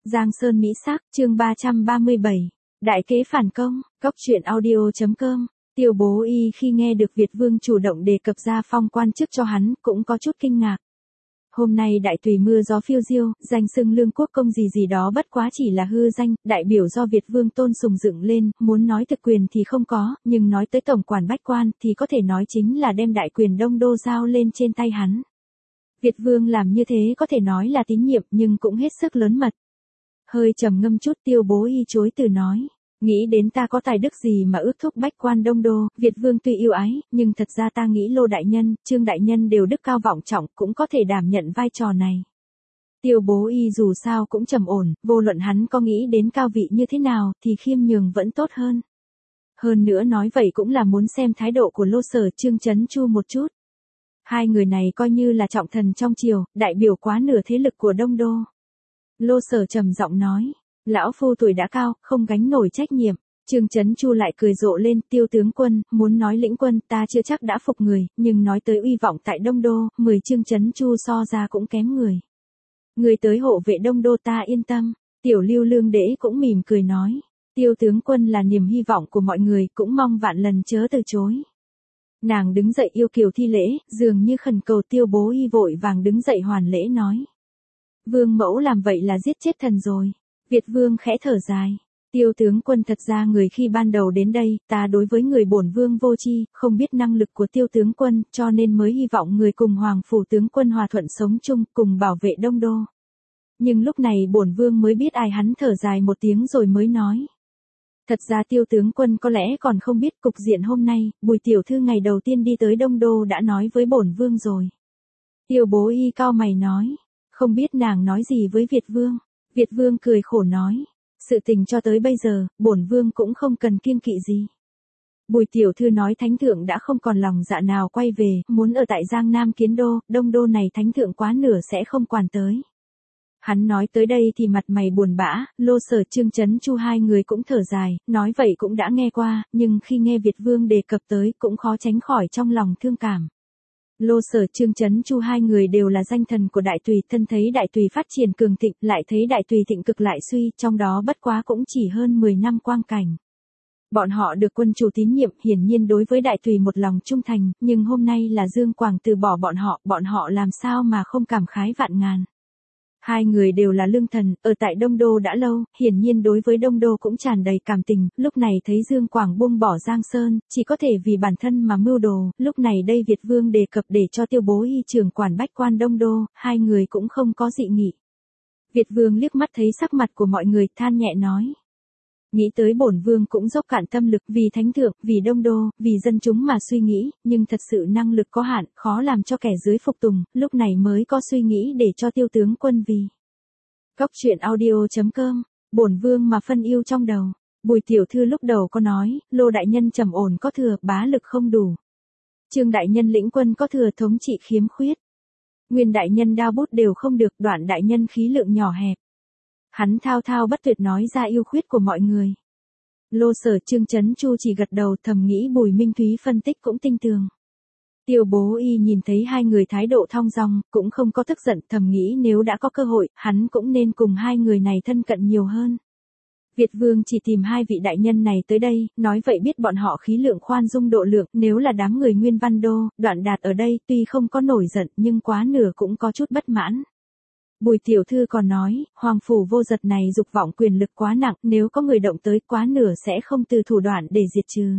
Giang Sơn Mỹ Sắc, chương 337. Đại kế phản công, Cốc truyện audio.com. Tiêu Bố Y khi nghe được Việt Vương chủ động đề cập ra phong quan chức cho hắn, cũng có chút kinh ngạc. Hôm nay đại tùy mưa gió phiêu diêu, danh xưng lương quốc công gì đó bất quá chỉ là hư danh, đại biểu do Việt Vương tôn sùng dựng lên, muốn nói thực quyền thì không có, nhưng nói tới tổng quản bách quan thì có thể nói chính là đem đại quyền Đông Đô giao lên trên tay hắn. Việt Vương làm như thế có thể nói là tín nhiệm nhưng cũng hết sức lớn mật. Hơi trầm ngâm chút Tiêu Bố Y chối từ nói. Nghĩ đến ta có tài đức gì mà ước thúc bách quan Đông Đô, Việt Vương tuy yêu ái, nhưng thật ra ta nghĩ Lô đại nhân, Trương đại nhân đều đức cao vọng trọng, cũng có thể đảm nhận vai trò này. Tiêu Bố Y dù sao cũng trầm ổn, vô luận hắn có nghĩ đến cao vị như thế nào, thì khiêm nhường vẫn tốt hơn. Hơn nữa nói vậy cũng là muốn xem thái độ của Lô Sở Trương Chấn Chu một chút. Hai người này coi như là trọng thần trong triều, đại biểu quá nửa thế lực của Đông Đô. Lô Sở trầm giọng nói. Lão phu tuổi đã cao, không gánh nổi trách nhiệm. Trương Chấn Chu lại cười rộ lên, Tiêu tướng quân, muốn nói lĩnh quân ta chưa chắc đã phục người, nhưng nói tới uy vọng tại Đông Đô, 10 Trương Chấn Chu so ra cũng kém người. Người tới hộ vệ Đông Đô ta yên tâm. Tiểu Lưu Lương Đễ cũng mỉm cười nói. Tiêu tướng quân là niềm hy vọng của mọi người, cũng mong vạn lần chớ từ chối. Nàng đứng dậy yêu kiều thi lễ, dường như khẩn cầu Tiêu Bố Y vội vàng đứng dậy hoàn lễ nói. Vương mẫu làm vậy là giết chết thần rồi. Việt Vương khẽ thở dài. Tiêu tướng quân thật ra người khi ban đầu đến đây, ta đối với người bổn vương vô tri, không biết năng lực của tiêu tướng quân, cho nên mới hy vọng người cùng hoàng phủ tướng quân hòa thuận sống chung, cùng bảo vệ Đông Đô. Nhưng lúc này bổn vương mới biết ai, hắn thở dài một tiếng rồi mới nói. Thật ra tiêu tướng quân có lẽ còn không biết cục diện hôm nay, Bùi tiểu thư ngày đầu tiên đi tới Đông Đô đã nói với bổn vương rồi. Tiêu Bố Y cao mày nói, không biết nàng nói gì với Việt Vương. Việt Vương cười khổ nói, sự tình cho tới bây giờ, bổn vương cũng không cần kiêng kỵ gì. Bùi tiểu thư nói thánh thượng đã không còn lòng dạ nào quay về, muốn ở tại Giang Nam Kiến Đô, Đông Đô này thánh thượng quá nửa sẽ không quản tới. Hắn nói tới đây thì mặt mày buồn bã, Lô Sở Trương Chấn Chu hai người cũng thở dài, nói vậy cũng đã nghe qua, nhưng khi nghe Việt Vương đề cập tới cũng khó tránh khỏi trong lòng thương cảm. Lô Sở Trương Chấn Chu hai người đều là danh thần của đại tùy, thân thấy đại tùy phát triển cường thịnh, lại thấy đại tùy thịnh cực lại suy, trong đó bất quá cũng chỉ hơn 10 năm quang cảnh. Bọn họ được quân chủ tín nhiệm, hiển nhiên đối với đại tùy một lòng trung thành, nhưng hôm nay là Dương Quảng từ bỏ bọn họ làm sao mà không cảm khái vạn ngàn. Hai người đều là lương thần, ở tại Đông Đô đã lâu, hiển nhiên đối với Đông Đô cũng tràn đầy cảm tình, lúc này thấy Dương Quảng buông bỏ Giang Sơn, chỉ có thể vì bản thân mà mưu đồ, lúc này đây Việt Vương đề cập để cho Tiêu Bố Y trưởng quản bách quan Đông Đô, hai người cũng không có dị nghị. Việt Vương liếc mắt thấy sắc mặt của mọi người, than nhẹ nói. Nghĩ tới bổn vương cũng dốc cạn tâm lực vì thánh thượng, vì Đông Đô, vì dân chúng mà suy nghĩ, nhưng thật sự năng lực có hạn, khó làm cho kẻ dưới phục tùng, lúc này mới có suy nghĩ để cho tiêu tướng quân vì. Cốc truyện audio.com, bổn vương mà phân yêu trong đầu. Bùi tiểu thư lúc đầu có nói, Lô đại nhân trầm ổn có thừa, bá lực không đủ. Trương đại nhân lĩnh quân có thừa, thống trị khiếm khuyết. Nguyên đại nhân đao bút đều không được, Đoạn đại nhân khí lượng nhỏ hẹp. Hắn thao thao bất tuyệt nói ra ưu khuyết của mọi người. Lô Sở Trương Chấn Chu chỉ gật đầu, thầm nghĩ Bùi Minh Thúy phân tích cũng tinh tường. Tiêu Bố Y nhìn thấy hai người thái độ thong dong, cũng không có tức giận, thầm nghĩ nếu đã có cơ hội, hắn cũng nên cùng hai người này thân cận nhiều hơn. Việt Vương chỉ tìm hai vị đại nhân này tới đây, nói vậy biết bọn họ khí lượng khoan dung độ lượng, nếu là đám người Nguyên Văn Đô, Đoạn Đạt ở đây, tuy không có nổi giận, nhưng quá nửa cũng có chút bất mãn. Bùi tiểu thư còn nói, hoàng phủ vô giật này dục vọng quyền lực quá nặng, nếu có người động tới quá nửa sẽ không từ thủ đoạn để diệt trừ.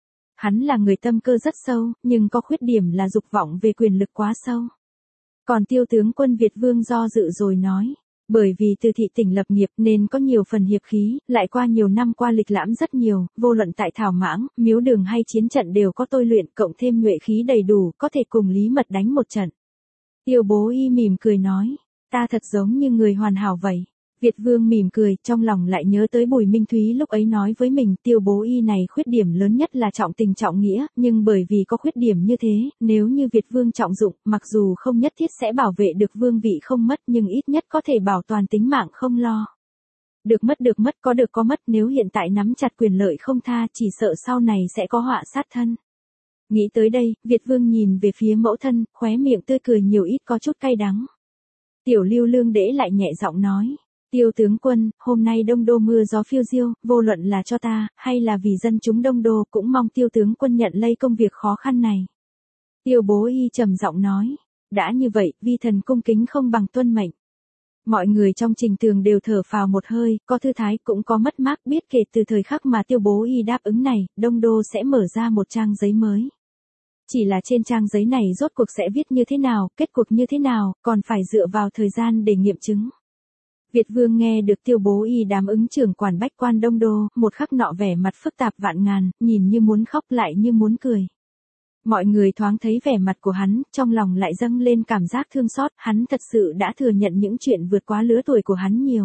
Hắn là người tâm cơ rất sâu, nhưng có khuyết điểm là dục vọng về quyền lực quá sâu. Còn tiêu tướng quân Việt Vương do dự rồi nói, bởi vì từ thị tỉnh lập nghiệp nên có nhiều phần hiệp khí, lại qua nhiều năm qua lịch lãm rất nhiều, vô luận tại Thảo Mãng, Miếu Đường hay chiến trận đều có tôi luyện, cộng thêm nhuệ khí đầy đủ, có thể cùng Lý Mật đánh một trận. Tiêu Bố Y mỉm cười nói. Ta thật giống như người hoàn hảo vậy. Việt Vương mỉm cười, trong lòng lại nhớ tới Bùi Minh Thúy lúc ấy nói với mình, Tiêu Bố Y này khuyết điểm lớn nhất là trọng tình trọng nghĩa, nhưng bởi vì có khuyết điểm như thế, nếu như Việt Vương trọng dụng, mặc dù không nhất thiết sẽ bảo vệ được vương vị không mất, nhưng ít nhất có thể bảo toàn tính mạng không lo. Được mất, có được có mất, nếu hiện tại nắm chặt quyền lợi không tha, chỉ sợ sau này sẽ có họa sát thân. Nghĩ tới đây, Việt Vương nhìn về phía mẫu thân, khóe miệng tươi cười nhiều ít có chút cay đắng. Tiểu Lưu Lương Đễ lại nhẹ giọng nói, Tiêu tướng quân, hôm nay Đông Đô mưa gió phiêu diêu, vô luận là cho ta, hay là vì dân chúng Đông Đô cũng mong tiêu tướng quân nhận lấy công việc khó khăn này. Tiêu Bố Y trầm giọng nói, đã như vậy, vi thần cung kính không bằng tuân mệnh. Mọi người trong Trình Tường đều thở phào một hơi, có thư thái cũng có mất mát, biết kể từ thời khắc mà Tiêu Bố Y đáp ứng này, Đông Đô sẽ mở ra một trang giấy mới. Chỉ là trên trang giấy này rốt cuộc sẽ viết như thế nào, kết cuộc như thế nào, còn phải dựa vào thời gian để nghiệm chứng. Việt Vương nghe được Tiêu Bố Y đám ứng trưởng quản bách quan Đông Đô, một khắc nọ vẻ mặt phức tạp vạn ngàn, nhìn như muốn khóc lại như muốn cười. Mọi người thoáng thấy vẻ mặt của hắn, trong lòng lại dâng lên cảm giác thương xót, hắn thật sự đã thừa nhận những chuyện vượt quá lứa tuổi của hắn nhiều.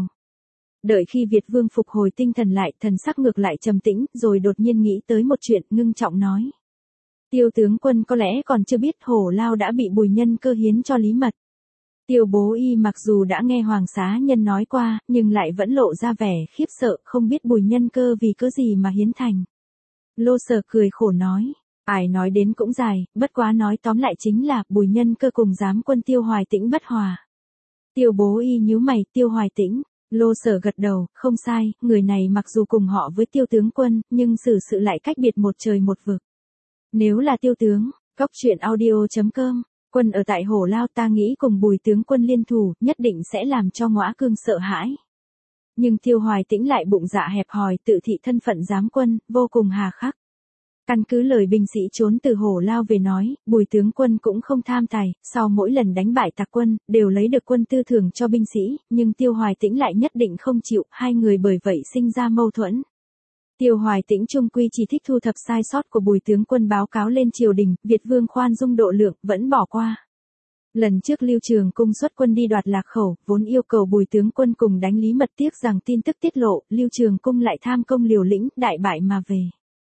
Đợi khi Việt Vương phục hồi tinh thần lại, thần sắc ngược lại trầm tĩnh, rồi đột nhiên nghĩ tới một chuyện, ngưng trọng nói. Tiêu tướng quân có lẽ còn chưa biết Hổ Lao đã bị Bùi Nhân Cơ hiến cho Lý Mật. Tiêu Bố Y mặc dù đã nghe Hoàng Xá Nhân nói qua, nhưng lại vẫn lộ ra vẻ khiếp sợ, không biết Bùi Nhân Cơ vì cớ gì mà hiến thành. Lô Sở cười khổ nói, ai nói đến cũng dài, bất quá nói tóm lại chính là Bùi Nhân Cơ cùng giám quân Tiêu Hoài Tĩnh bất hòa. Tiêu Bố Y nhíu mày, Tiêu Hoài Tĩnh. Lô Sở gật đầu, không sai, người này mặc dù cùng họ với Tiêu tướng quân, nhưng xử sự lại cách biệt một trời một vực. Nếu là Tiêu tướng, Cóc Truyện Audio.com, quân ở tại Hổ Lao, ta nghĩ cùng Bùi tướng quân liên thủ, nhất định sẽ làm cho Ngõa Cương sợ hãi. Nhưng Tiêu Hoài Tĩnh lại bụng dạ hẹp hòi, tự thị thân phận giám quân, vô cùng hà khắc. Căn cứ lời binh sĩ trốn từ Hổ Lao về nói, Bùi tướng quân cũng không tham tài, sau mỗi lần đánh bại tặc quân, đều lấy được quân tư thưởng cho binh sĩ, nhưng Tiêu Hoài Tĩnh lại nhất định không chịu, hai người bởi vậy sinh ra mâu thuẫn. Tiêu Hoài Tĩnh trung quy chỉ thích thu thập sai sót của Bùi tướng quân báo cáo lên triều đình, Việt Vương khoan dung độ lượng, vẫn bỏ qua. Lần trước Lưu Trường Cung xuất quân đi đoạt Lạc Khẩu, vốn yêu cầu Bùi tướng quân cùng đánh Lý Mật, tiếc rằng tin tức tiết lộ, Lưu Trường Cung lại tham công liều lĩnh, đại bại mà về.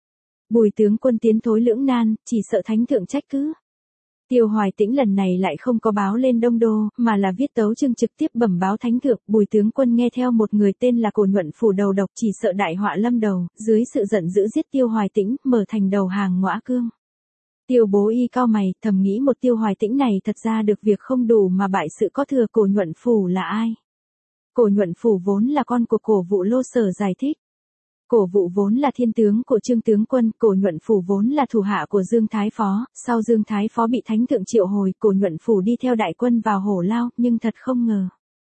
Bùi tướng quân tiến thối lưỡng nan, chỉ sợ thánh thượng trách cứ. Tiêu Hoài Tĩnh lần này lại không có báo lên Đông Đô, mà là viết tấu chương trực tiếp bẩm báo thánh thượng, Bùi tướng quân nghe theo một người tên là Cổ Nhuận Phủ đầu độc, chỉ sợ đại họa lâm đầu, dưới sự giận dữ giết Tiêu Hoài Tĩnh, mở thành đầu hàng Ngõa Cương. Tiêu Bố Y cao mày, thầm nghĩ một Tiêu Hoài Tĩnh này thật ra được việc không đủ mà bại sự có thừa. Cổ Nhuận Phủ là ai? Cổ Nhuận Phủ vốn là con của Cổ Vụ. Lô Sở giải thích. Cổ Vụ vốn là thiên tướng của Trương tướng quân, Cổ Nhuận Phủ vốn là thủ hạ của Dương Thái Phó, sau Dương Thái Phó bị thánh thượng triệu hồi, Cổ Nhuận Phủ đi theo đại quân vào Hổ Lao, nhưng thật không ngờ.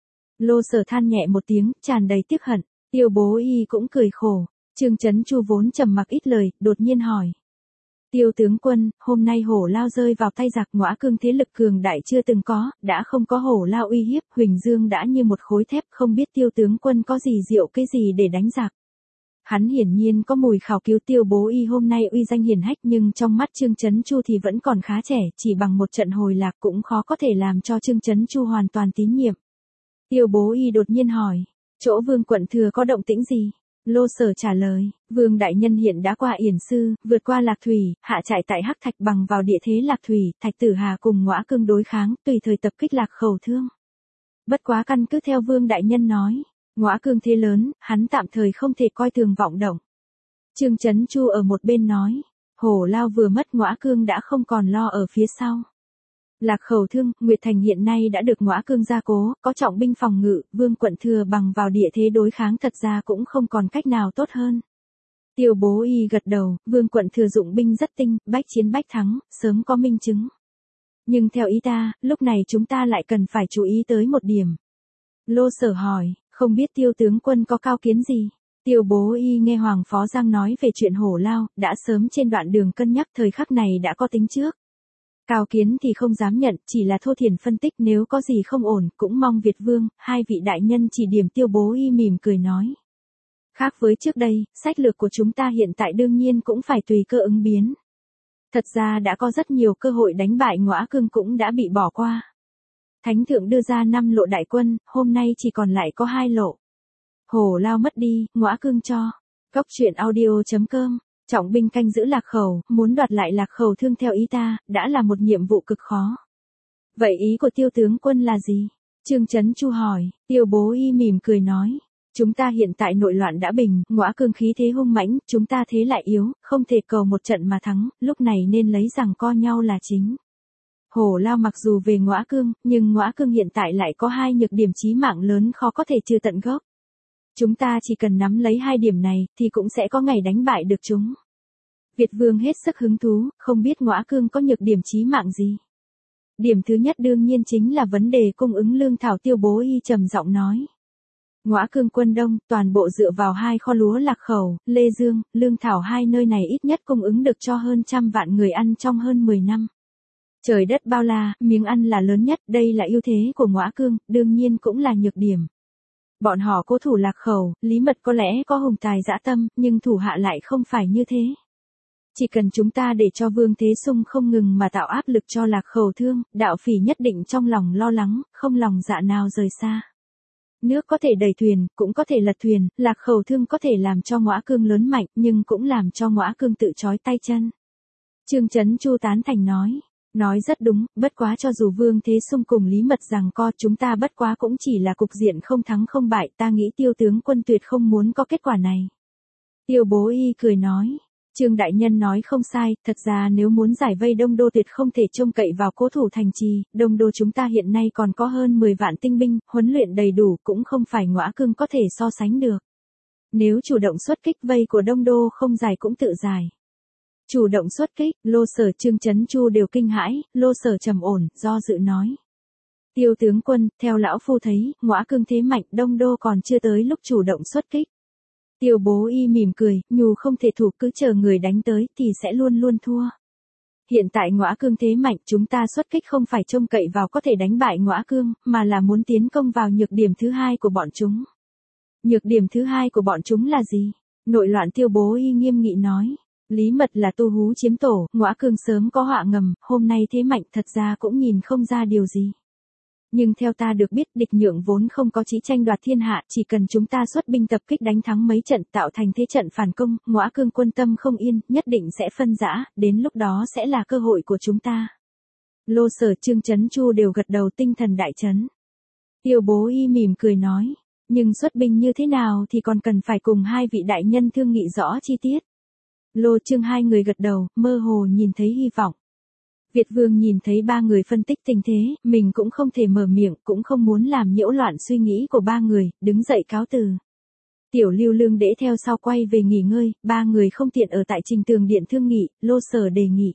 Lô Sở than nhẹ một tiếng, tràn đầy tiếc hận, Tiêu Bố Y cũng cười khổ. Trương Chấn Chu vốn trầm mặc ít lời, đột nhiên hỏi. Tiêu tướng quân, hôm nay Hổ Lao rơi vào tay giặc, Ngõa Cương thế lực cường đại chưa từng có, đã không có Hổ Lao uy hiếp, Huỳnh Dương đã như một khối thép, không biết Tiêu tướng quân có gì diệu cái gì để đánh giặc. Hắn hiển nhiên có mùi khảo cứu. Tiêu Bố Y hôm nay uy danh hiển hách, nhưng trong mắt Trương Chấn Chu thì vẫn còn khá trẻ, chỉ bằng một trận hồi lạc cũng khó có thể làm cho Trương Chấn Chu hoàn toàn tín nhiệm. Tiêu Bố Y đột nhiên hỏi, chỗ Vương quận thừa có động tĩnh gì? Lô Sở trả lời, Vương đại nhân hiện đã qua Yển Sư, vượt qua Lạc Thủy, hạ trại tại Hắc Thạch, bằng vào địa thế Lạc Thủy, Thạch Tử Hà cùng Ngõa Cương đối kháng, tùy thời tập kích Lạc Khẩu Thương. Bất quá căn cứ theo Vương đại nhân nói, Ngõa Cương thế lớn, hắn tạm thời không thể coi thường vọng động. Trương Chấn Chu ở một bên nói, Hổ Lao vừa mất, Ngõa Cương đã không còn lo ở phía sau. Lạc Khẩu Thương, Nguyệt Thành hiện nay đã được Ngõa Cương gia cố, có trọng binh phòng ngự, Vương quận thừa bằng vào địa thế đối kháng thật ra cũng không còn cách nào tốt hơn. Tiêu Bố Y gật đầu, Vương quận thừa dụng binh rất tinh, bách chiến bách thắng, sớm có minh chứng. Nhưng theo ý ta, lúc này chúng ta lại cần phải chú ý tới một điểm. Lô Sở hỏi, không biết Tiêu tướng quân có cao kiến gì? Tiêu Bố Y nghe Hoàng Phó Giang nói về chuyện Hổ Lao, đã sớm trên đoạn đường cân nhắc, thời khắc này đã có tính trước. Cao kiến thì không dám nhận, chỉ là thô thiển phân tích, nếu có gì không ổn, cũng mong Việt Vương, hai vị đại nhân chỉ điểm. Tiêu Bố Y mỉm cười nói. Khác với trước đây, sách lược của chúng ta hiện tại đương nhiên cũng phải tùy cơ ứng biến. Thật ra đã có rất nhiều cơ hội đánh bại Ngõa Cương cũng đã bị bỏ qua. Thánh thượng đưa ra 5 lộ đại quân, hôm nay chỉ còn lại có 2 lộ. Hổ Lao mất đi, Ngõa Cương cho. Cóc Truyện Audio.com, trọng binh canh giữ Lạc Khẩu, muốn đoạt lại Lạc Khẩu Thương theo ý ta, đã là một nhiệm vụ cực khó. Vậy ý của Tiêu tướng quân là gì? Trương Chấn Chu hỏi. Tiêu Bố Y mỉm cười nói. Chúng ta hiện tại nội loạn đã bình, Ngõa Cương khí thế hung mãnh, chúng ta thế lại yếu, không thể cầu một trận mà thắng, lúc này nên lấy rằng co nhau là chính. Hổ Lao mặc dù về Ngõa Cương, nhưng Ngõa Cương hiện tại lại có 2 nhược điểm chí mạng lớn khó có thể trừ tận gốc. Chúng ta chỉ cần nắm lấy hai điểm này, thì cũng sẽ có ngày đánh bại được chúng. Việt Vương hết sức hứng thú, không biết Ngõa Cương có nhược điểm chí mạng gì. Điểm thứ nhất đương nhiên chính là vấn đề cung ứng lương thảo. Tiêu Bố Y trầm giọng nói. Ngõa Cương quân đông, toàn bộ dựa vào hai kho lúa Lạc Khẩu, Lê Dương, lương thảo hai nơi này ít nhất cung ứng được cho hơn 100 vạn người ăn trong hơn 10 năm. Trời đất bao la, miếng ăn là lớn nhất, đây là ưu thế của Ngõa Cương, đương nhiên cũng là nhược điểm. Bọn họ cố thủ Lạc Khẩu, Lý Mật có lẽ có hùng tài dã tâm, nhưng thủ hạ lại không phải như thế. Chỉ cần chúng ta để cho Vương Thế Sung không ngừng mà tạo áp lực cho Lạc Khẩu Thương, Đạo Phỉ nhất định trong lòng lo lắng, không lòng dạ nào rời xa. Nước có thể đẩy thuyền, cũng có thể lật thuyền, Lạc Khẩu Thương có thể làm cho Ngõa Cương lớn mạnh, nhưng cũng làm cho Ngõa Cương tự trói tay chân. Trương Chấn Chu tán thành nói rất đúng, bất quá cho dù Vương Thế Sung cùng Lý Mật giằng co, chúng ta bất quá cũng chỉ là cục diện không thắng không bại, ta nghĩ Tiêu tướng quân tuyệt không muốn có kết quả này. Tiêu Bố Y cười nói. Trương đại nhân nói không sai, thật ra nếu muốn giải vây Đông Đô tuyệt không thể trông cậy vào cố thủ thành trì, Đông Đô chúng ta hiện nay còn có hơn 10 vạn tinh binh, huấn luyện đầy đủ cũng không phải Ngõa Cương có thể so sánh được. Nếu chủ động xuất kích vây của Đông Đô không giải cũng tự giải. Chủ động xuất kích, Lô Sở Trương Chấn Chu đều kinh hãi, Lô Sở trầm ổn, do dự nói. Tiêu tướng quân, theo lão phu thấy, Ngõa Cương thế mạnh, Đông Đô còn chưa tới lúc chủ động xuất kích. Tiêu Bố Y mỉm cười, nhù không thể thủ, cứ chờ người đánh tới thì sẽ luôn luôn thua. Hiện tại Ngõa Cương thế mạnh, chúng ta xuất kích không phải trông cậy vào có thể đánh bại Ngõa Cương, mà là muốn tiến công vào nhược điểm thứ hai của bọn chúng. Nhược điểm thứ hai của bọn chúng là gì? Nội loạn. Tiêu Bố Y nghiêm nghị nói. Lý Mật là tu hú chiếm tổ, Ngõa Cương sớm có họa ngầm, hôm nay thế mạnh thật ra cũng nhìn không ra điều gì. Nhưng theo ta được biết, địch nhượng vốn không có chí tranh đoạt thiên hạ, chỉ cần chúng ta xuất binh tập kích đánh thắng mấy trận tạo thành thế trận phản công, Ngõa Cương quân tâm không yên, nhất định sẽ phân rã, đến lúc đó sẽ là cơ hội của chúng ta. Lô Sở Trương Chấn Chu đều gật đầu, tinh thần đại chấn. Tiêu Bố Y mỉm cười nói, nhưng xuất binh như thế nào thì còn cần phải cùng hai vị đại nhân thương nghị rõ chi tiết. Lô Trương hai người gật đầu, mơ hồ nhìn thấy hy vọng. Việt Vương nhìn thấy ba người phân tích tình thế, mình cũng không thể mở miệng, cũng không muốn làm nhiễu loạn suy nghĩ của ba người, đứng dậy cáo từ. Tiểu Lưu Lương Đễ theo sau quay về nghỉ ngơi, ba người không tiện ở tại Trình Tường Điện thương nghị, Lô Sở đề nghị.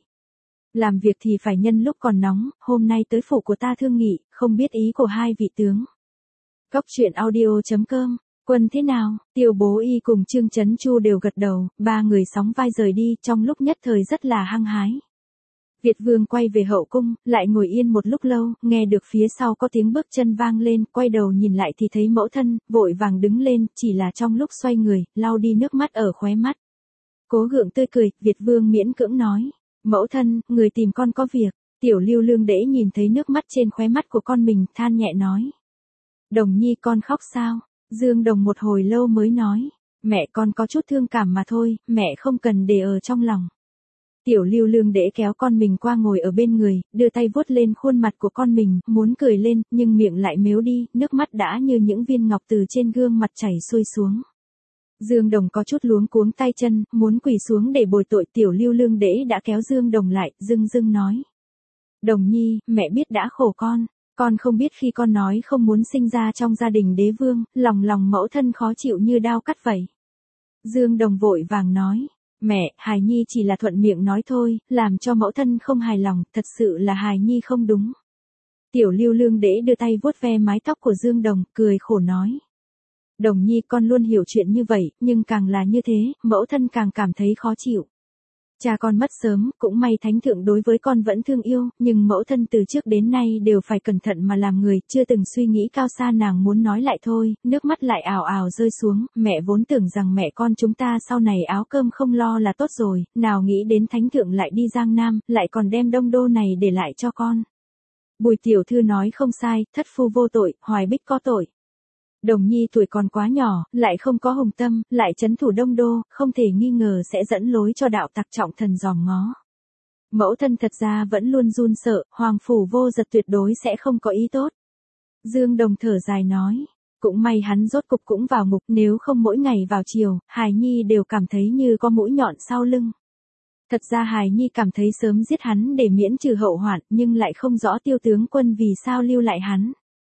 Làm việc thì phải nhân lúc còn nóng, hôm nay tới phủ của ta thương nghị, không biết ý của hai vị tướng. Cóc truyện audio.com. Quân thế nào? Tiêu Bố Y cùng Trương Chấn Chu đều gật đầu, ba người sóng vai rời đi, trong lúc nhất thời rất là hăng hái. Việt Vương quay về hậu cung, lại ngồi yên một lúc lâu, nghe được phía sau có tiếng bước chân vang lên, quay đầu nhìn lại thì thấy mẫu thân, vội vàng đứng lên, chỉ là trong lúc xoay người, lau đi nước mắt ở khóe mắt. Cố gượng tươi cười, Việt Vương miễn cưỡng nói, mẫu thân, người tìm con có việc. Tiểu Lưu Lương Đễ nhìn thấy nước mắt trên khóe mắt của con mình, than nhẹ nói. Đồng nhi con khóc sao? Dương Đồng một hồi lâu mới nói, mẹ con có chút thương cảm mà thôi, mẹ không cần để ở trong lòng. Tiểu Lưu Lương Đễ kéo con mình qua ngồi ở bên người, đưa tay vuốt lên khuôn mặt của con mình, muốn cười lên, nhưng miệng lại mếu đi, nước mắt đã như những viên ngọc từ trên gương mặt chảy xuôi xuống. Dương Đồng có chút luống cuống tay chân, muốn quỳ xuống để bồi tội. Tiểu Lưu Lương Đễ đã kéo Dương Đồng lại, dưng nói. Đồng nhi, mẹ biết đã khổ con không biết khi con nói không muốn sinh ra trong gia đình đế vương, lòng mẫu thân khó chịu như đao cắt vậy. Dương Đồng vội vàng nói. Mẹ, hài nhi chỉ là thuận miệng nói thôi, làm cho mẫu thân không hài lòng, thật sự là hài nhi không đúng. Tiểu Lưu Lương Đễ đưa tay vuốt ve mái tóc của Dương Đồng, cười khổ nói. Đồng nhi con luôn hiểu chuyện như vậy, nhưng càng là như thế, mẫu thân càng cảm thấy khó chịu. Cha con mất sớm, cũng may thánh thượng đối với con vẫn thương yêu, nhưng mẫu thân từ trước đến nay đều phải cẩn thận mà làm người, chưa từng suy nghĩ cao xa. Nàng muốn nói lại thôi, nước mắt lại ào ào rơi xuống, mẹ vốn tưởng rằng mẹ con chúng ta sau này áo cơm không lo là tốt rồi, nào nghĩ đến thánh thượng lại đi Giang Nam, lại còn đem Đông Đô này để lại cho con. Bùi tiểu thư nói không sai, thất phu vô tội, Hoài Bích có tội. Đồng nhi tuổi còn quá nhỏ, lại không có hùng tâm, lại trấn thủ Đông Đô, không thể nghi ngờ sẽ dẫn lối cho đạo tặc trọng thần dòm ngó. Mẫu thân thật ra vẫn luôn run sợ, Hoàng phủ Vô Giật tuyệt đối sẽ không có ý tốt. Dương Đồng thở dài nói, cũng may hắn rốt cục cũng vào ngục, nếu không mỗi ngày vào chiều, hài nhi đều cảm thấy như có mũi nhọn sau lưng. Thật ra hài nhi cảm thấy sớm giết hắn để miễn trừ hậu hoạn, nhưng lại không rõ Tiêu tướng quân vì sao lưu lại hắn.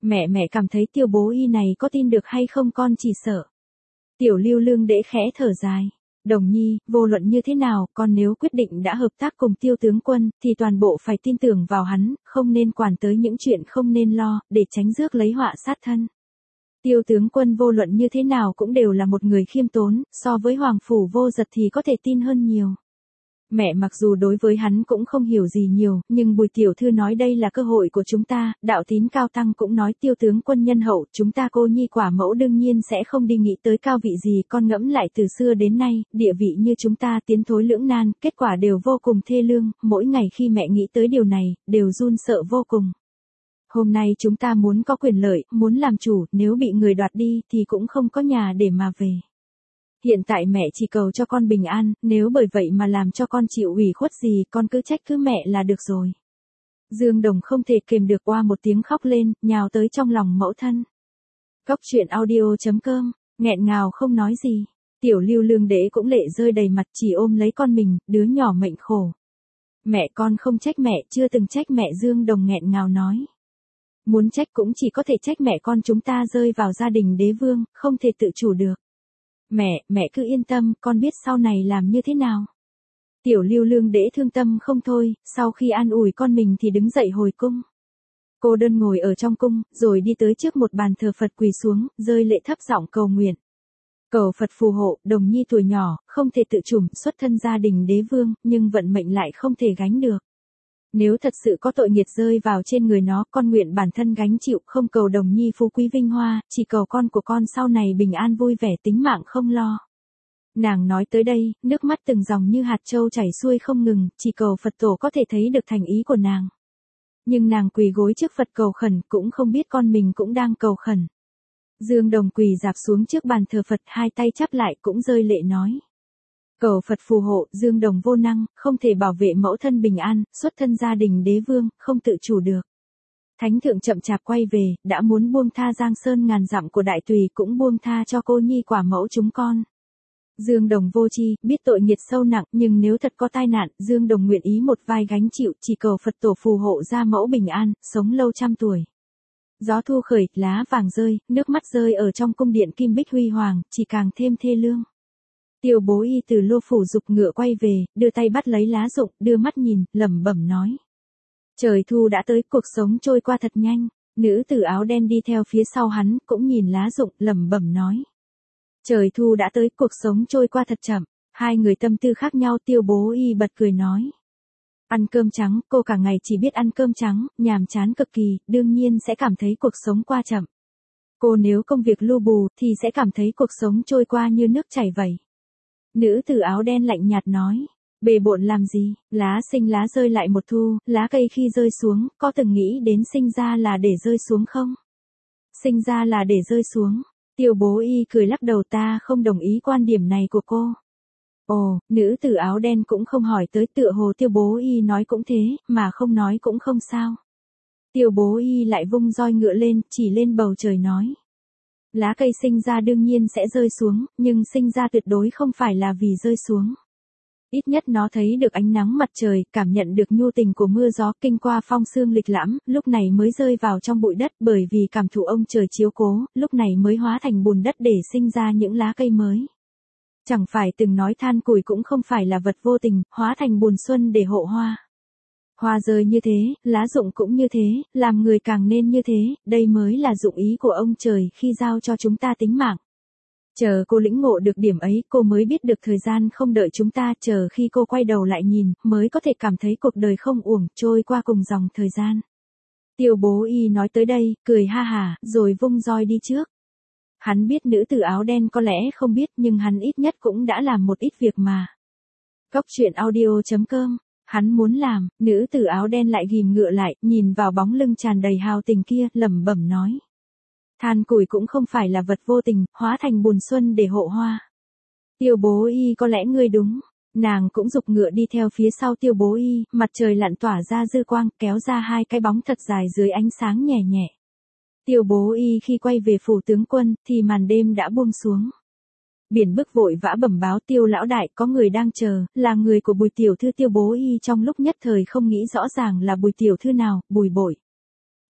Mẹ cảm thấy Tiêu bố y này có tin được hay không con chỉ sợ. Tiểu Lưu Lương Đễ khẽ thở dài. Đồng nhi, vô luận như thế nào, con nếu quyết định đã hợp tác cùng Tiêu tướng quân, thì toàn bộ phải tin tưởng vào hắn, không nên quản tới những chuyện không nên lo, để tránh rước lấy họa sát thân. Tiêu tướng quân vô luận như thế nào cũng đều là một người khiêm tốn, so với Hoàng Phủ Vô Giật thì có thể tin hơn nhiều. Mẹ mặc dù đối với hắn cũng không hiểu gì nhiều, nhưng Bùi tiểu thư nói đây là cơ hội của chúng ta, đạo tín cao tăng cũng nói Tiêu tướng quân nhân hậu, chúng ta cô nhi quả mẫu đương nhiên sẽ không đi nghĩ tới cao vị gì, con ngẫm lại từ xưa đến nay, địa vị như chúng ta tiến thối lưỡng nan, kết quả đều vô cùng thê lương, mỗi ngày khi mẹ nghĩ tới điều này, đều run sợ vô cùng. Hôm nay chúng ta muốn có quyền lợi, muốn làm chủ, nếu bị người đoạt đi thì cũng không có nhà để mà về. Hiện tại mẹ chỉ cầu cho con bình an, nếu bởi vậy mà làm cho con chịu ủy khuất gì, con cứ trách cứ mẹ là được rồi. Dương Đồng không thể kềm được oa một tiếng khóc lên, nhào tới trong lòng mẫu thân. Cóc truyện audio.com, nghẹn ngào không nói gì. Tiểu Lưu Lương Đế cũng lệ rơi đầy mặt, chỉ ôm lấy con mình, đứa nhỏ mệnh khổ. Mẹ con không trách mẹ, chưa từng trách mẹ. Dương Đồng nghẹn ngào nói. Muốn trách cũng chỉ có thể trách mẹ con chúng ta rơi vào gia đình đế vương, không thể tự chủ được. Mẹ cứ yên tâm, con biết sau này làm như thế nào. Tiểu Lưu Lương Đễ thương tâm không thôi, sau khi an ủi con mình thì đứng dậy hồi cung. Cô đơn ngồi ở trong cung, rồi đi tới trước một bàn thờ Phật quỳ xuống, rơi lệ thấp giọng cầu nguyện. Cầu Phật phù hộ, Đồng nhi tuổi nhỏ, không thể tự chủ, xuất thân gia đình đế vương, nhưng vận mệnh lại không thể gánh được. Nếu thật sự có tội nghiệt rơi vào trên người nó, con nguyện bản thân gánh chịu, không cầu Đồng nhi phú quý vinh hoa, chỉ cầu con của con sau này bình an vui vẻ, tính mạng không lo. Nàng nói tới đây, nước mắt từng dòng như hạt châu chảy xuôi không ngừng, chỉ cầu Phật tổ có thể thấy được thành ý của nàng. Nhưng nàng quỳ gối trước Phật cầu khẩn, cũng không biết con mình cũng đang cầu khẩn. Dương Đồng quỳ rạp xuống trước bàn thờ Phật, hai tay chắp lại cũng rơi lệ nói. Cầu Phật phù hộ, Dương Đồng vô năng, không thể bảo vệ mẫu thân bình an, xuất thân gia đình đế vương, không tự chủ được. Thánh thượng chậm chạp quay về, đã muốn buông tha giang sơn ngàn dặm của đại tùy, cũng buông tha cho cô nhi quả mẫu chúng con. Dương Đồng vô tri, biết tội nghiệt sâu nặng, nhưng nếu thật có tai nạn, Dương Đồng nguyện ý một vai gánh chịu, chỉ cầu Phật tổ phù hộ gia mẫu bình an, sống lâu trăm tuổi. Gió thu khởi, lá vàng rơi, nước mắt rơi ở trong cung điện kim bích huy hoàng, chỉ càng thêm thê lương. Tiêu bố y từ lô phủ dục ngựa quay về, đưa tay bắt lấy lá rụng, đưa mắt nhìn, lẩm bẩm nói. Trời thu đã tới, cuộc sống trôi qua thật nhanh. Nữ tử áo đen đi theo phía sau hắn, cũng nhìn lá rụng, lẩm bẩm nói. Trời thu đã tới, cuộc sống trôi qua thật chậm. Hai người tâm tư khác nhau, tiêu bố y bật cười nói. Ăn cơm trắng, cô cả ngày chỉ biết ăn cơm trắng, nhàm chán cực kỳ, đương nhiên sẽ cảm thấy cuộc sống qua chậm. Cô nếu công việc lu bù, thì sẽ cảm thấy cuộc sống trôi qua như nước chảy vậy. Nữ tử áo đen lạnh nhạt nói. Bề bộn làm gì, lá sinh lá rơi lại một thu, lá cây khi rơi xuống, có từng nghĩ đến sinh ra là để rơi xuống không? Sinh ra là để rơi xuống. Tiêu bố y cười lắc đầu, ta không đồng ý quan điểm này của cô. Ồ, nữ tử áo đen cũng không hỏi tới, tựa hồ tiêu bố y nói cũng thế, mà không nói cũng không sao. Tiêu bố y lại vung roi ngựa lên, chỉ lên bầu trời nói. Lá cây sinh ra đương nhiên sẽ rơi xuống, nhưng sinh ra tuyệt đối không phải là vì rơi xuống. Ít nhất nó thấy được ánh nắng mặt trời, cảm nhận được nhu tình của mưa gió, kinh qua phong sương lịch lãm, lúc này mới rơi vào trong bụi đất, bởi vì cảm thụ ông trời chiếu cố, lúc này mới hóa thành bùn đất để sinh ra những lá cây mới. Chẳng phải từng nói than củi cũng không phải là vật vô tình, hóa thành bùn xuân để hộ hoa. Hoa rơi như thế, lá rụng cũng như thế, làm người càng nên như thế, đây mới là dụng ý của ông trời khi giao cho chúng ta tính mạng. Chờ cô lĩnh ngộ được điểm ấy, cô mới biết được thời gian không đợi chúng ta, chờ khi cô quay đầu lại nhìn, mới có thể cảm thấy cuộc đời không uổng, trôi qua cùng dòng thời gian. Tiêu bố y nói tới đây, cười ha hả, rồi vung roi đi trước. Hắn biết nữ tử áo đen có lẽ không biết, nhưng hắn ít nhất cũng đã làm một ít việc mà. Cóc truyện audio.com. Hắn muốn làm, nữ tử áo đen lại ghim ngựa lại, nhìn vào bóng lưng tràn đầy hào tình kia, lẩm bẩm nói. Than củi cũng không phải là vật vô tình, hóa thành bùn xuân để hộ hoa. Tiêu bố y, có lẽ ngươi đúng. Nàng cũng giục ngựa đi theo phía sau tiêu bố y, mặt trời lặn tỏa ra dư quang, kéo ra hai cái bóng thật dài dưới ánh sáng nhẹ nhẹ. Tiêu bố y khi quay về phủ tướng quân, thì màn đêm đã buông xuống. Biển bức vội vã bẩm báo Tiêu lão đại, có người đang chờ, là người của Bùi tiểu thư. Tiêu bố y trong lúc nhất thời không nghĩ rõ ràng là Bùi tiểu thư nào, Bùi Bội.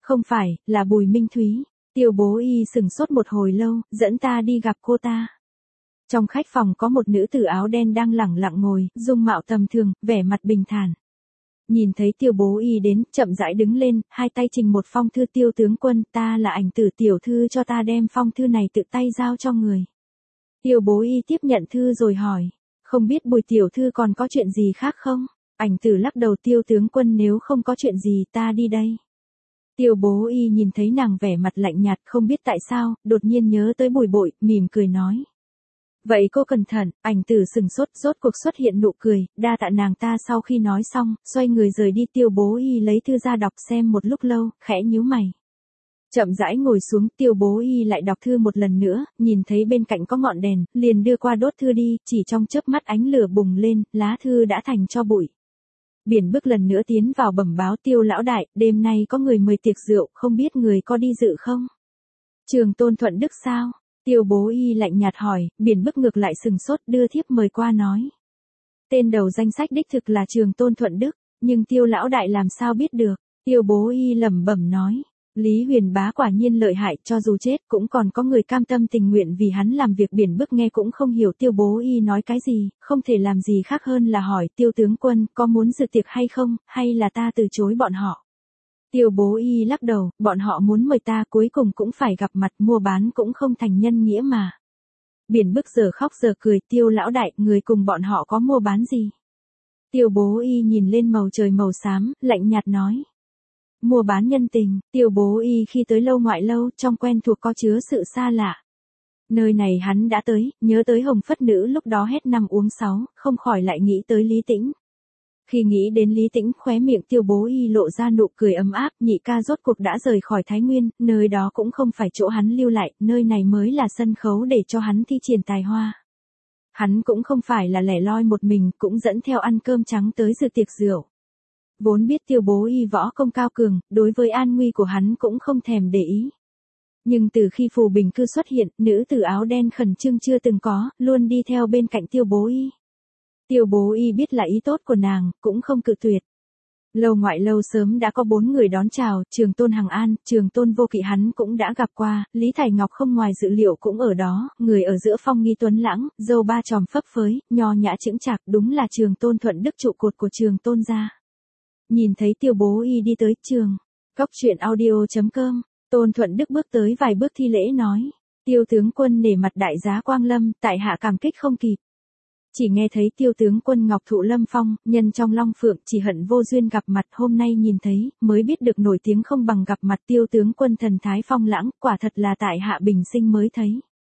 Không phải, là Bùi Minh Thúy. Tiêu Bố Y sừng sốt một hồi lâu, dẫn ta đi gặp cô ta. Trong khách phòng có một nữ tử áo đen đang lẳng lặng ngồi, dung mạo tầm thường, vẻ mặt bình thản. Nhìn thấy Tiêu Bố Y đến, chậm rãi đứng lên, hai tay trình một phong thư. Tiêu tướng quân, ta là Ảnh Tử tiểu thư, cho ta đem phong thư này tự tay giao cho người. Tiêu Bố Y tiếp nhận thư rồi hỏi, không biết Bùi tiểu thư còn có chuyện gì khác không? Ảnh Tử lắc đầu, Tiêu tướng quân nếu không có chuyện gì ta đi đây. Tiêu Bố Y nhìn thấy nàng vẻ mặt lạnh nhạt, không biết tại sao, đột nhiên nhớ tới Bùi Bội, mỉm cười nói. Vậy cô cẩn thận. Ảnh Tử sừng sốt, rốt cuộc xuất hiện nụ cười, đa tạ nàng ta. Sau khi nói xong, xoay người rời đi. Tiêu Bố Y lấy thư ra đọc xem một lúc lâu, khẽ nhíu mày. Chậm rãi ngồi xuống, Tiêu Bố Y lại đọc thư một lần nữa, nhìn thấy bên cạnh có ngọn đèn, liền đưa qua đốt thư đi, chỉ trong chớp mắt ánh lửa bùng lên, lá thư đã thành tro bụi. Biển Bức lần nữa tiến vào bẩm báo, Tiêu lão đại, đêm nay có người mời tiệc rượu, không biết người có đi dự không? Trường Tôn Thuận Đức sao? Tiêu Bố Y lạnh nhạt hỏi. Biển Bức ngược lại sừng sốt, đưa thiếp mời qua nói. Tên đầu danh sách đích thực là Trường Tôn Thuận Đức, nhưng Tiêu lão đại làm sao biết được? Tiêu Bố Y lẩm bẩm nói. Lý Huyền Bá quả nhiên lợi hại, cho dù chết cũng còn có người cam tâm tình nguyện vì hắn làm việc. Biển Bức nghe cũng không hiểu Tiêu Bố Y nói cái gì, không thể làm gì khác hơn là hỏi, Tiêu tướng quân, có muốn dự tiệc hay không, hay là ta từ chối bọn họ? Tiêu Bố Y lắc đầu, bọn họ muốn mời ta cuối cùng cũng phải gặp mặt, mua bán cũng không thành nhân nghĩa mà. Biển Bức giờ khóc giờ cười, Tiêu lão đại, người cùng bọn họ có mua bán gì? Tiêu Bố Y nhìn lên màu trời màu xám, lạnh nhạt nói. Mua bán nhân tình. Tiêu Bố Y khi tới Lâu Ngoại Lâu, trong quen thuộc có chứa sự xa lạ. Nơi này hắn đã tới, nhớ tới Hồng Phất Nữ lúc đó hết năm uống sáu, không khỏi lại nghĩ tới Lý Tĩnh. Khi nghĩ đến Lý Tĩnh, khóe miệng Tiêu Bố Y lộ ra nụ cười ấm áp. Nhị ca rốt cuộc đã rời khỏi Thái Nguyên, nơi đó cũng không phải chỗ hắn lưu lại, nơi này mới là sân khấu để cho hắn thi triển tài hoa. Hắn cũng không phải là lẻ loi một mình, cũng dẫn theo ăn cơm trắng tới dự tiệc rượu. Vốn biết Tiêu Bố Y võ công cao cường, đối với an nguy của hắn cũng không thèm để ý. Nhưng từ khi Phù Bình Cư xuất hiện, nữ tử áo đen khẩn trương chưa từng có, luôn đi theo bên cạnh Tiêu Bố Y. Tiêu Bố Y biết là ý tốt của nàng, cũng không cự tuyệt. Lâu Ngoại Lâu sớm đã có 4 người đón chào, Trường Tôn Hằng An, Trường Tôn Vô Kỵ hắn cũng đã gặp qua, Lý Thải Ngọc không ngoài dự liệu cũng ở đó, người ở giữa phong nghi tuấn lãng, râu ba chòm phấp phới, nho nhã chững chạc, đúng là Trường Tôn Thuận Đức, trụ cột của Trường Tôn gia. Nhìn thấy Tiêu Bố Y đi tới, Góc truyện audio.com, Tôn Thuận Đức bước tới vài bước thi lễ nói. Tiêu tướng quân nể mặt đại giá quang lâm, tại hạ cảm kích không kịp. Chỉ nghe thấy Tiêu tướng quân ngọc thụ lâm phong, nhân trong long phượng, chỉ hận vô duyên gặp mặt, hôm nay nhìn thấy, mới biết được nổi tiếng không bằng gặp mặt. Tiêu tướng quân thần thái phong lãng, quả thật là tại hạ bình sinh mới thấy.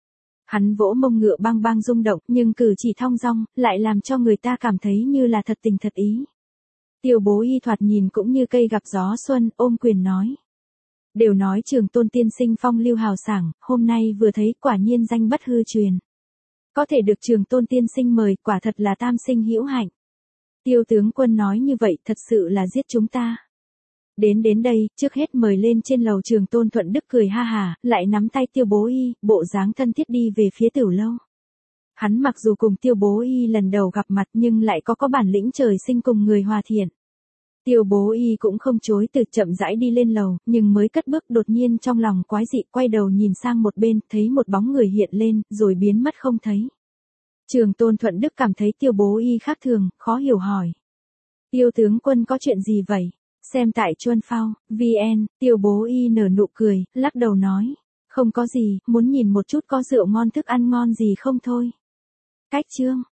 Hắn vỗ mông ngựa bang bang rung động, nhưng cử chỉ thong dong, lại làm cho người ta cảm thấy như là thật tình thật ý. Tiêu Bố Y thoạt nhìn cũng như cây gặp gió xuân, ôm quyền nói. Đều nói Trường Tôn tiên sinh phong lưu hào sảng, hôm nay vừa thấy quả nhiên danh bất hư truyền. Có thể được Trường Tôn tiên sinh mời, quả thật là tam sinh hữu hạnh. Tiêu tướng quân nói như vậy thật sự là giết chúng ta. Đến đây, trước hết mời lên trên lầu. Trường Tôn Thuận Đức cười ha hà, lại nắm tay Tiêu Bố Y, bộ dáng thân thiết đi về phía Tiểu Lâu. Hắn mặc dù cùng Tiêu Bố Y lần đầu gặp mặt nhưng lại có bản lĩnh trời sinh cùng người hòa thiện. Tiêu Bố Y cũng không chối từ, chậm rãi đi lên lầu, nhưng mới cất bước đột nhiên trong lòng quái dị, quay đầu nhìn sang một bên, thấy một bóng người hiện lên, rồi biến mất không thấy. Trường Tôn Thuận Đức cảm thấy Tiêu Bố Y khác thường, khó hiểu hỏi. Tiêu tướng quân có chuyện gì vậy? Xem tại Chuân Phao, VN, Tiêu Bố Y nở nụ cười, lắc đầu nói. Không có gì, muốn nhìn một chút có rượu ngon thức ăn ngon gì không thôi. Cách chương.